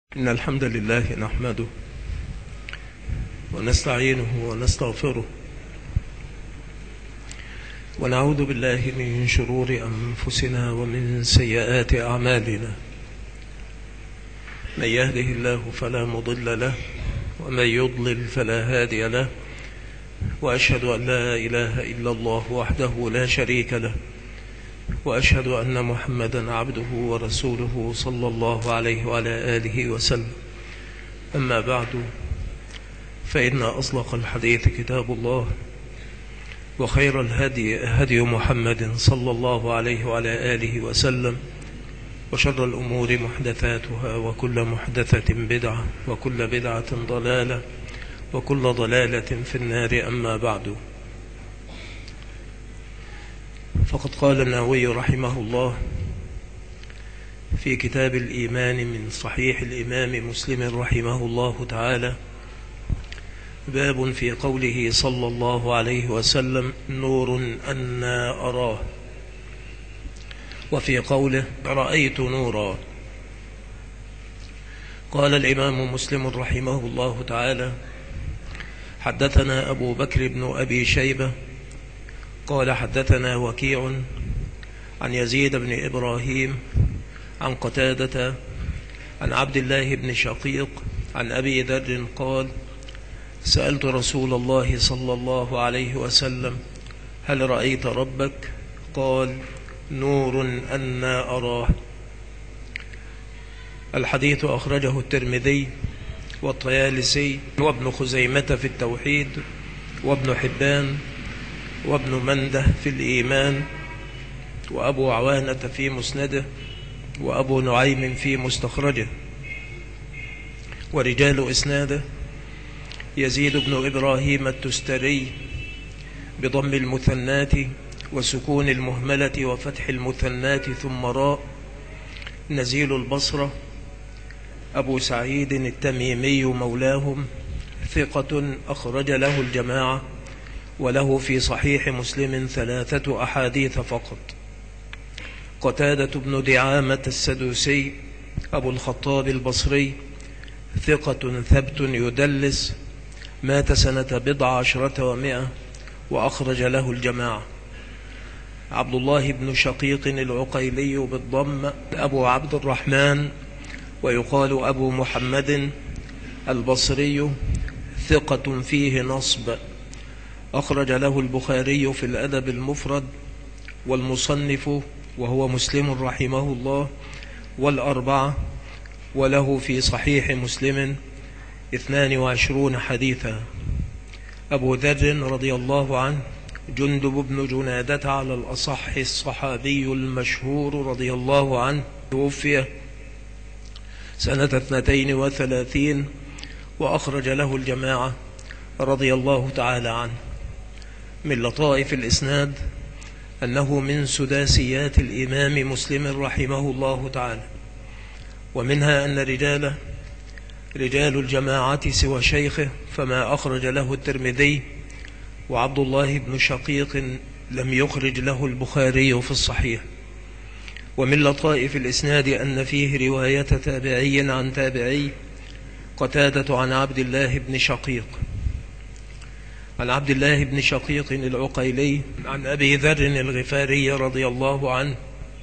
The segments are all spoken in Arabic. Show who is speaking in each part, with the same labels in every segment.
Speaker 1: إن الحمد لله نحمده ونستعينه ونستغفره ونعوذ بالله من شرور أنفسنا ومن سيئات أعمالنا. من يهده الله فلا مضل له ومن يضلل فلا هادي له، وأشهد أن لا إله إلا الله وحده لا شريك له، وأشهد أن محمدا عبده ورسوله صلى الله عليه وعلى آله وسلم. أما بعد، فإن أصدق الحديث كتاب الله، وخير الهدي هدي محمد صلى الله عليه وعلى آله وسلم، وشر الأمور محدثاتها، وكل محدثة بدعة، وكل بدعة ضلالة، وكل ضلالة في النار. أما بعد، فقد قال النووي رحمه الله في كتاب الإيمان من صحيح الإمام مسلم رحمه الله تعالى: باب في قوله صلى الله عليه وسلم: نور أنا أراه، وفي قوله: رأيت نورا. قال الإمام مسلم رحمه الله تعالى: حدثنا أبو بكر بن أبي شيبة قال حدثنا وكيع عن يزيد بن إبراهيم عن قتادة عن عبد الله بن شقيق عن أبي ذر قال: سألت رسول الله صلى الله عليه وسلم: هل رأيت ربك؟ قال: نور أنا أراه. الحديث أخرجه الترمذي والطيالسي وابن خزيمة في التوحيد، وابن حبان، وابن منده في الإيمان، وأبو عوانة في مسنده، وأبو نعيم في مستخرجه. ورجال إسناده: يزيد بن إبراهيم التستري بضم المثنات وسكون المهملة وفتح المثنات ثم راء، نزيل البصرة، أبو سعيد التميمي مولاهم، ثقة أخرج له الجماعة، وله في صحيح مسلم 3 أحاديث فقط. قتادة بن دعامة السدوسي أبو الخطاب البصري، ثقة ثبت يدلس، مات سنة 14 و100، وأخرج له الجماعة. عبد الله بن شقيق العقيلي بالضم أبو عبد الرحمن، ويقال أبو محمد البصري، ثقة فيه نصب، أخرج له البخاري في الأدب المفرد والمصنف وهو مسلم رحمه الله والأربعة، وله في صحيح مسلم 22 حديثا. أبو ذر رضي الله عنه جندب بن جنادة على الأصح الصحابي المشهور رضي الله عنه، توفي سنة 32، وأخرج له الجماعة رضي الله تعالى عنه. من لطائف الإسناد أنه من سداسيات الإمام مسلم رحمه الله تعالى، ومنها أن رجال الجماعة سوى شيخه فما أخرج له الترمذي، وعبد الله بن شقيق لم يخرج له البخاري في الصحيح. ومن لطائف الإسناد أن فيه رواية تابعي عن تابعي، قتادة عن عبد الله بن شقيق عن عبد الله بن شقيق العقيلي عن أبي ذر الغفاري رضي الله عنه.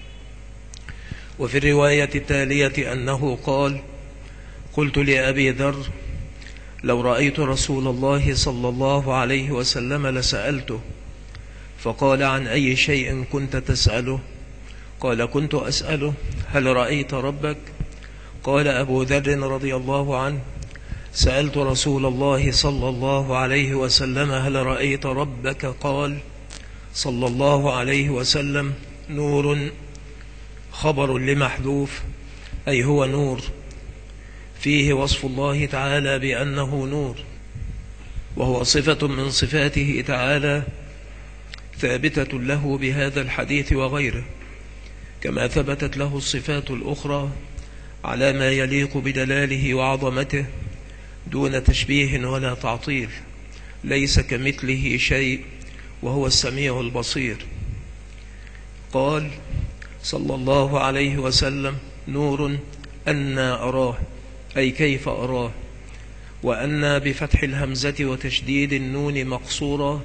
Speaker 1: وفي الرواية التالية أنه قال: قلت لأبي ذر: لو رأيت رسول الله صلى الله عليه وسلم لسألته. فقال: عن أي شيء كنت تسأله؟ قال: كنت أسأله: هل رأيت ربك؟ قال أبو ذر رضي الله عنه: سألت رسول الله صلى الله عليه وسلم: هل رأيت ربك؟ قال صلى الله عليه وسلم: نور، خبر لمحذوف، أي هو نور، فيه وصف الله تعالى بأنه نور، وهو صفة من صفاته تعالى ثابتة له بهذا الحديث وغيره، كما ثبتت له الصفات الأخرى على ما يليق بجلاله وعظمته دون تشبيه ولا تعطيل، ليس كمثله شيء وهو السميع البصير. قال صلى الله عليه وسلم: نور أنا أراه، أي كيف أراه. وأن بفتح الهمزة وتشديد النون مقصورة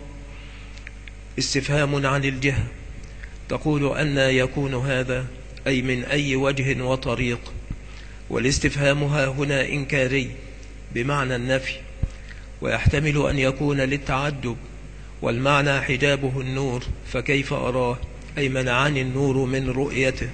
Speaker 1: استفهام عن الجهة، تقول أن يكون هذا، أي من أي وجه وطريق. والاستفهام هنا إنكاري بمعنى النفي، ويحتمل أن يكون للتعجب، والمعنى حجابه النور، فكيف أراه أي منعني النور من رؤيته.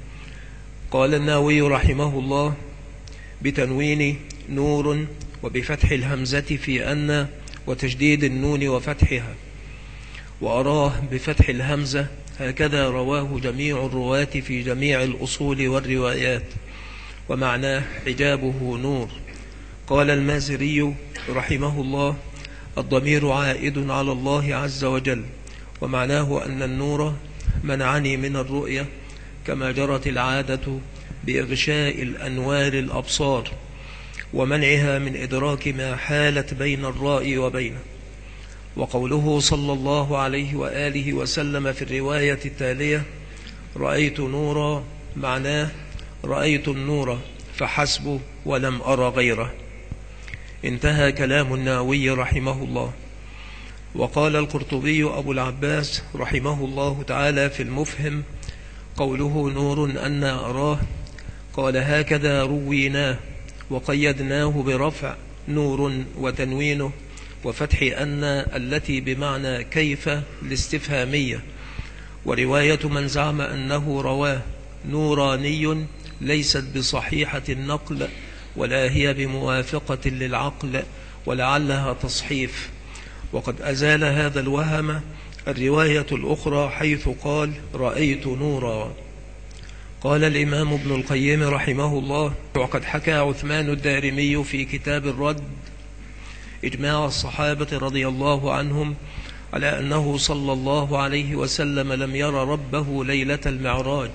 Speaker 1: قال النووي رحمه الله بتنوين نور وبفتح الهمزة في أن وتشديد النون وفتحها، وأراه بفتح الهمزة، هكذا رواه جميع الرواة في جميع الأصول والروايات، ومعناه حجابه نور. قال المازري رحمه الله الضمير عائد على الله عز وجل، ومعناه أن النور منعني من الرؤية كما جرت العادة بإغشاء الأنوار الأبصار ومنعها من إدراك ما حالت بين الرائي وبينه. وقوله صلى الله عليه وآله وسلم في الرواية التالية رأيت نورا، معناه رأيت النور فحسب ولم أر غيره. انتهى كلام النووي رحمه الله. وقال القرطبي أبو العباس رحمه الله تعالى في المفهم قوله نور أن أراه، قال هكذا رويناه وقيدناه برفع نور وتنوينه وفتح أن التي بمعنى كيف الاستفهامية. ورواية من زعم أنه رواه نوراني ليست بصحيحة النقل ولا هي بموافقة للعقل، ولعلها تصحيف. وقد أزال هذا الوهم الرواية الأخرى حيث قال رأيت نورا. قال الإمام ابن القيم رحمه الله وقد حكى عثمان الدارمي في كتاب الرد إجماع الصحابة رضي الله عنهم على أنه صلى الله عليه وسلم لم ير ربه ليلة المعراج،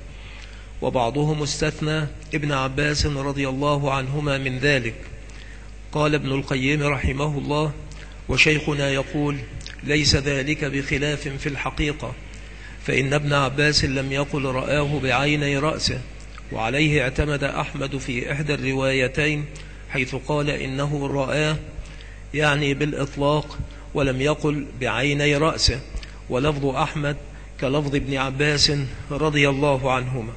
Speaker 1: وبعضهم استثنى ابن عباس رضي الله عنهما من ذلك. قال ابن القيم رحمه الله وشيخنا يقول ليس ذلك بخلاف في الحقيقة، فإن ابن عباس لم يقل رآه بعيني رأسه، وعليه اعتمد أحمد في إحدى الروايتين حيث قال إنه رآه يعني بالإطلاق، ولم يقل بعيني رأسه، ولفظ أحمد كلفظ ابن عباس رضي الله عنهما.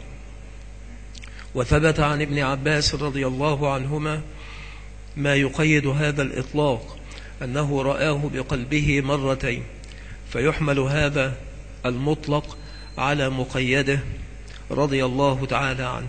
Speaker 1: وثبت عن ابن عباس رضي الله عنهما ما يقيد هذا الإطلاق، أنه رآه بقلبه مرتين، فيحمل هذا المطلق على مقيده رضي الله تعالى عنه.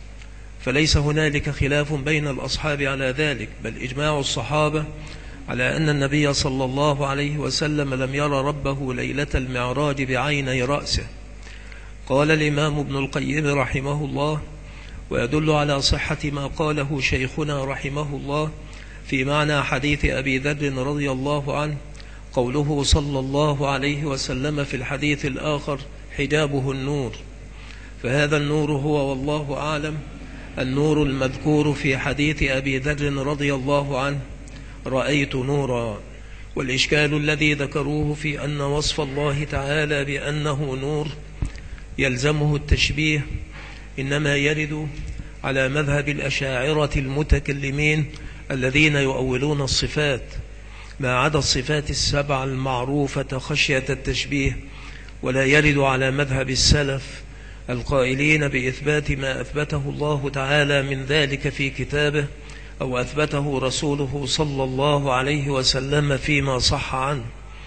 Speaker 1: فليس هنالك خلاف بين الأصحاب على ذلك، بل إجماع الصحابة على أن النبي صلى الله عليه وسلم لم يرى ربه ليلة المعراج بعيني رأسه. قال الإمام ابن القيم رحمه الله ويدل على صحة ما قاله شيخنا رحمه الله في معنى حديث أبي ذر رضي الله عنه قوله صلى الله عليه وسلم في الحديث الآخر حجابه النور، فهذا النور هو والله أعلم النور المذكور في حديث أبي ذر رضي الله عنه رأيت نورا. والإشكال الذي ذكروه في أن وصف الله تعالى بأنه نور يلزمه التشبيه إنما يرد على مذهب الأشاعرة المتكلمين الذين يؤولون الصفات ما عدا الصفات السبع المعروفة خشية التشبيه، ولا يرد على مذهب السلف القائلين بإثبات ما أثبته الله تعالى من ذلك في كتابه أو أثبته رسوله صلى الله عليه وسلم فيما صح عنه.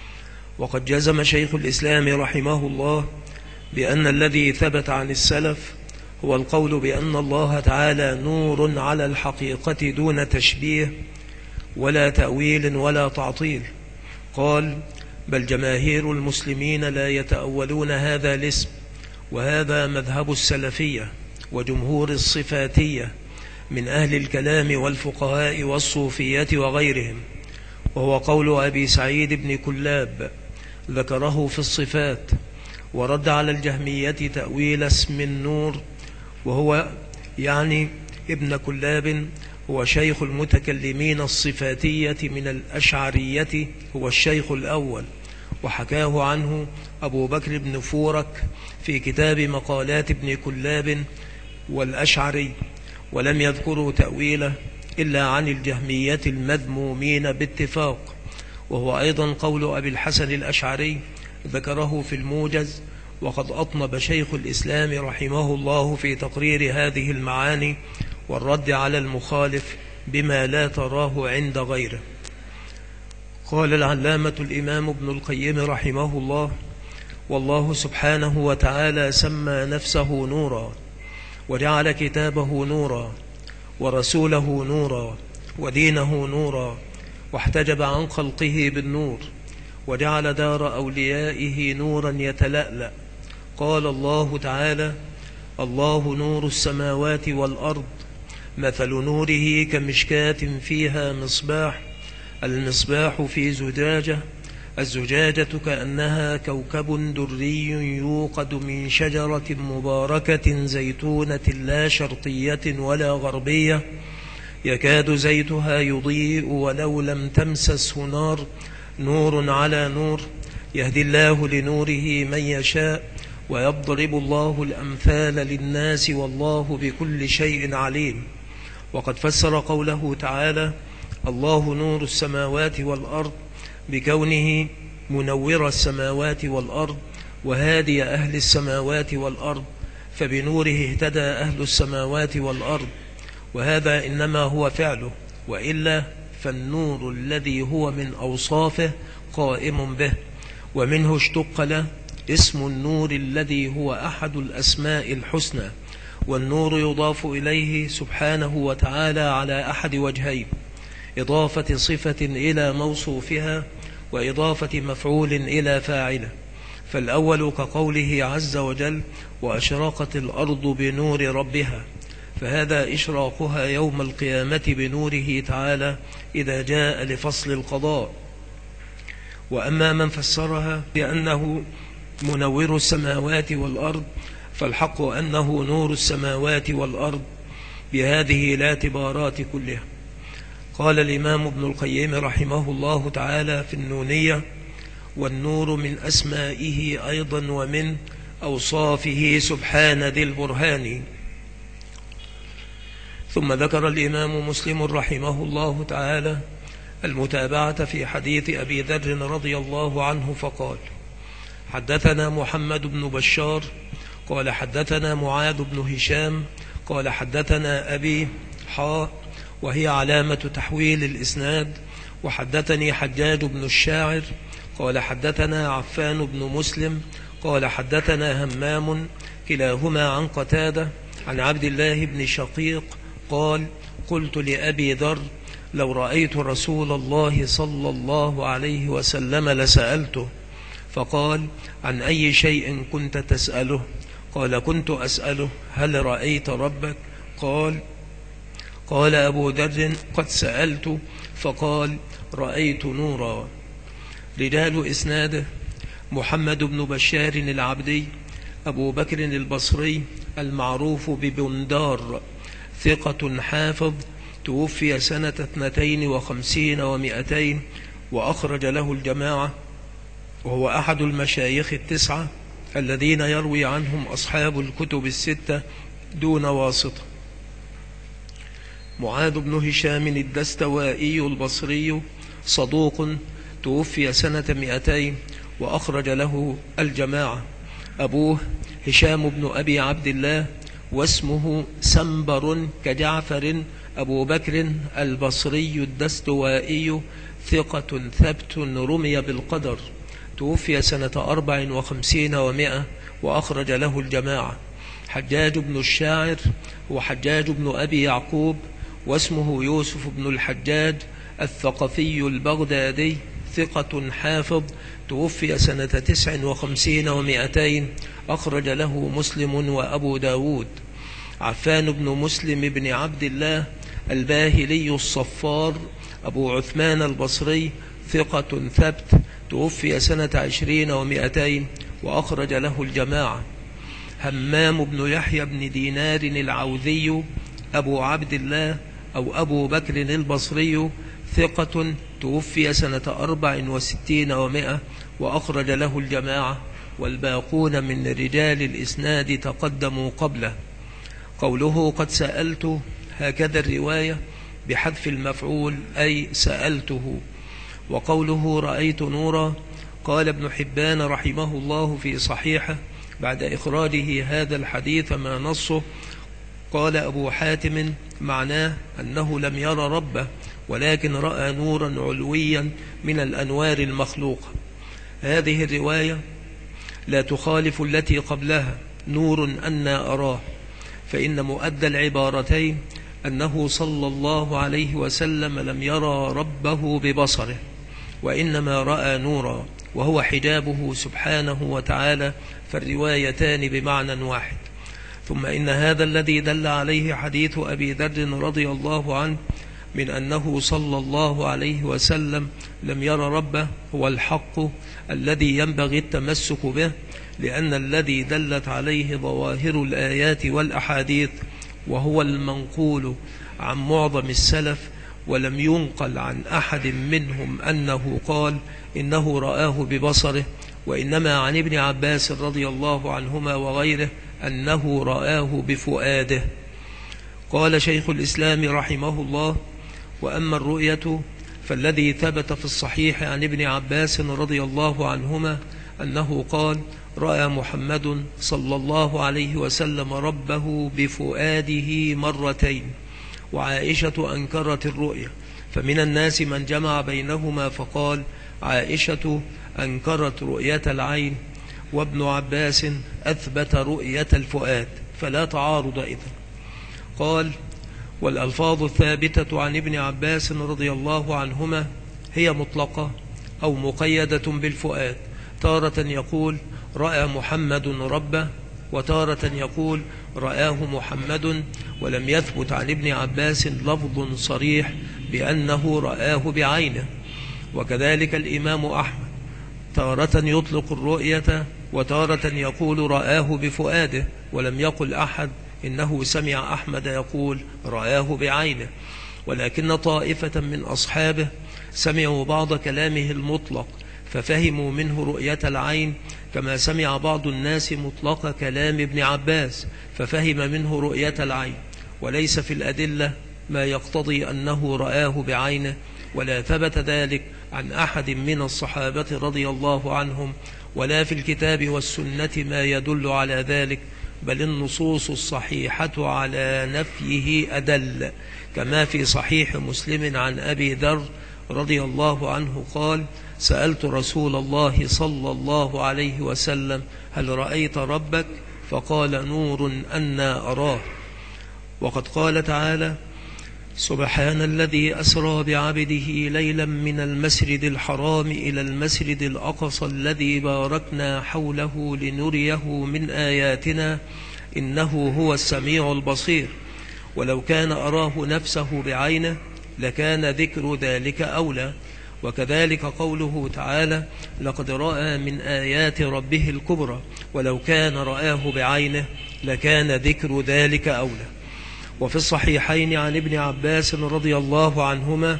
Speaker 1: وقد جزم شيخ الإسلام رحمه الله بأن الذي ثبت عن السلف هو القول بأن الله تعالى نور على الحقيقة دون تشبيه ولا تأويل ولا تعطيل. قال بل جماهير المسلمين لا يتأولون هذا الاسم، وهذا مذهب السلفية وجمهور الصفاتية من أهل الكلام والفقهاء والصوفية وغيرهم، وهو قول أبي سعيد بن كلاب ذكره في الصفات، ورد على الجهمية تأويل اسم النور، وهو يعني ابن كلاب هو شيخ المتكلمين الصفاتية من الأشعرية، هو الشيخ الأول، وحكاه عنه أبو بكر بن فورك في كتاب مقالات ابن كلاب والأشعري. ولم يذكروا تأويله إلا عن الجهمية المذمومين باتفاق، وهو أيضا قول أبي الحسن الأشعري ذكره في الموجز. وقد أطنب شيخ الإسلام رحمه الله في تقرير هذه المعاني والرد على المخالف بما لا تراه عند غيره. قال العلامة الإمام ابن القيم رحمه الله: والله سبحانه وتعالى سمى نفسه نورا، وجعل كتابه نورا، ورسوله نورا، ودينه نورا، واحتجب عن خلقه بالنور، وجعل دار أوليائه نورا يتلألأ. قال الله تعالى: الله نور السماوات والأرض، مثل نوره كمشكاة فيها مصباح، المصباح في زجاجة، الزجاجة كأنها كوكب دري يوقد من شجرة مباركة زيتونة لا شرقية ولا غربية، يكاد زيتها يضيء ولو لم تمسسه نار، نور على نور، يهدي الله لنوره من يشاء، ويضرب الله الأمثال للناس والله بكل شيء عليم. وقد فسر قوله تعالى: الله نور السماوات والأرض بكونه منور السماوات والأرض وهادي أهل السماوات والأرض، فبنوره اهتدى أهل السماوات والأرض، وهذا إنما هو فعله، وإلا فالنور الذي هو من أوصافه قائم به، ومنه اشتق له اسم النور الذي هو أحد الأسماء الحسنى. والنور يضاف إليه سبحانه وتعالى على أحد وجهين: إضافة صفة إلى موصوفها، وإضافة مفعول إلى فاعله. فالأول كقوله عز وجل: وأشرقت الأرض بنور ربها، فهذا إشراقها يوم القيامة بنوره تعالى إذا جاء لفصل القضاء. وأما من فسرها بأنه منور السماوات والأرض، فالحق أنه نور السماوات والأرض بهذه الاعتبارات كلها. قال الإمام ابن القيم رحمه الله تعالى في النونية: والنور من أسمائه أيضا ومن أوصافه سبحان ذي البرهان. ثم ذكر الإمام مسلم رحمه الله تعالى المتابعة في حديث أبي ذر رضي الله عنه فقال: حدثنا محمد بن بشار قال حدثنا معاذ بن هشام قال حدثنا أبي وهي علامة تحويل الإسناد. وحدثني حجاج بن الشاعر قال حدثنا عفان بن مسلم قال حدثنا همام، كلاهما عن قتادة عن عبد الله بن شقيق قال: قلت لأبي ذر: لو رأيت رسول الله صلى الله عليه وسلم لسألته. فقال: عن أي شيء كنت تسأله؟ قال: كنت أسأله: هل رأيت ربك؟ قال أبو ذر: قد سألت. فقال: رأيت نورا. رجال إسناده: محمد بن بشار العبدي، أبو بكر البصري المعروف ببندار، ثقة حافظ، توفي سنة 52 و200 وأخرج له الجماعة، وهو أحد المشايخ التسعة الذين يروي عنهم أصحاب الكتب الستة دون واسطة. معاذ بن هشام الدستوائي البصري صدوق، توفي سنة 200 وأخرج له الجماعة. أبوه هشام بن أبي عبد الله، واسمه سنبر كجعفر، أبو بكر البصري الدستوائي، ثقة ثبت رمي بالقدر، توفي سنة 54 و100 وأخرج له الجماعة. حجاج بن الشاعر وحجاج بن أبي يعقوب، واسمه يوسف بن الحجاج الثقفي البغدادي، ثقة حافظ، توفي سنة 59 و200 أخرج له مسلم وأبو داود. عفان بن مسلم بن عبد الله الباهلي الصفار، أبو عثمان البصري، ثقة ثبت، توفي سنة 20 و200 وأخرج له الجماعة. همام بن يحيى بن دينار العوذي، أبو عبد الله أو أبو بكر البصري، ثقة، توفي سنة 64 و100 وأخرج له الجماعة، والباقون من رجال الإسناد تقدموا قبله. قوله قد سألت هكذا الرواية بحذف المفعول أي سألته. وقوله رأيت نورا، قال ابن حبان رحمه الله في صحيحه بعد إخراجه هذا الحديث ما نصه، قال أبو حاتم معناه أنه لم يرى ربه ولكن رأى نورا علويا من الأنوار المخلوقة. هذه الرواية لا تخالف التي قبلها نور أنا أراه، فإن مؤدى العبارتين أنه صلى الله عليه وسلم لم يرى ربه ببصره، وإنما رأى نورا وهو حجابه سبحانه وتعالى، فالروايتان بمعنى واحد. ثم إن هذا الذي دل عليه حديث أبي ذر رضي الله عنه من أنه صلى الله عليه وسلم لم يرى ربه هو الحق الذي ينبغي التمسك به، لأن الذي دلت عليه ظواهر الآيات والأحاديث وهو المنقول عن معظم السلف، ولم ينقل عن أحد منهم أنه قال إنه رآه ببصره، وإنما عن ابن عباس رضي الله عنهما وغيره أنه رآه بفؤاده. قال شيخ الإسلام رحمه الله: وأما الرؤية فالذي ثبت في الصحيح عن ابن عباس رضي الله عنهما أنه قال: رأى محمد صلى الله عليه وسلم ربه بفؤاده مرتين. وعائشة أنكرت الرؤية، فمن الناس من جمع بينهما فقال: عائشة أنكرت رؤية العين، وابن عباس أثبت رؤية الفؤاد، فلا تعارض إذن. قال: والألفاظ الثابتة عن ابن عباس رضي الله عنهما هي مطلقة أو مقيدة بالفؤاد، تارة يقول رأى محمد ربه، وتارة يقول رآه محمد، ولم يثبت عن ابن عباس لفظ صريح بأنه رآه بعينه. وكذلك الإمام أحمد تارة يطلق الرؤية وتارة يقول رآه بفؤاده، ولم يقل أحد إنه سمع أحمد يقول رآه بعينه. ولكن طائفة من أصحابه سمعوا بعض كلامه المطلق ففهموا منه رؤية العين، كما سمع بعض الناس مطلق كلام ابن عباس ففهم منه رؤية العين، وليس في الأدلة ما يقتضي أنه رآه بعينه، ولا ثبت ذلك عن أحد من الصحابة رضي الله عنهم، ولا في الكتاب والسنة ما يدل على ذلك، بل النصوص الصحيحة على نفيه أدل، كما في صحيح مسلم عن أبي ذر رضي الله عنه قال: سألت رسول الله صلى الله عليه وسلم: هل رأيت ربك؟ فقال: نور أنا أراه. وقد قال تعالى: سبحان الذي أسرى بعبده ليلا من المسجد الحرام إلى المسجد الأقصى الذي باركنا حوله لنريه من آياتنا إنه هو السميع البصير. ولو كان أراه نفسه بعينه لكان ذكر ذلك أولى. وكذلك قوله تعالى: لقد رأى من آيات ربه الكبرى، ولو كان رآه بعينه لكان ذكر ذلك أولى. وفي الصحيحين عن ابن عباس رضي الله عنهما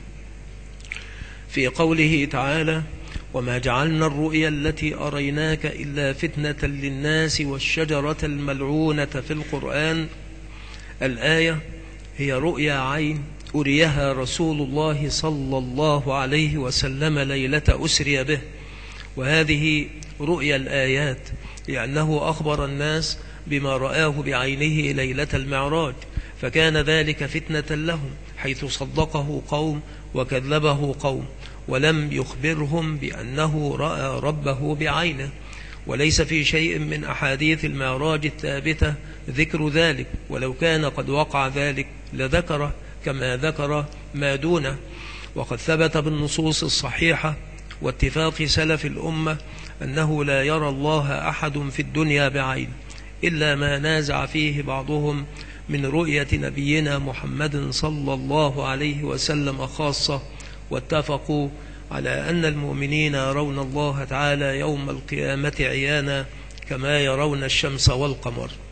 Speaker 1: في قوله تعالى: وما جعلنا الرؤيا التي أريناك إلا فتنة للناس والشجرة الملعونة في القرآن. الآية هي رؤيا عين أريها رسول الله صلى الله عليه وسلم ليلة أسري به، وهذه رؤيا الآيات، لأنه أخبر الناس بما رآه بعينه ليلة المعراج، فكان ذلك فتنة لهم، حيث صدقه قوم وكذبه قوم، ولم يخبرهم بأنه رأى ربه بعينه. وليس في شيء من أحاديث المعراج الثابتة ذكر ذلك، ولو كان قد وقع ذلك لذكره كما ذكر ما دونه. وقد ثبت بالنصوص الصحيحة واتفاق سلف الأمة أنه لا يرى الله أحد في الدنيا بعين، إلا ما نازع فيه بعضهم من رؤية نبينا محمد صلى الله عليه وسلم خاصة. واتفقوا على أن المؤمنين يرون الله تعالى يوم القيامة عيانا كما يرون الشمس والقمر.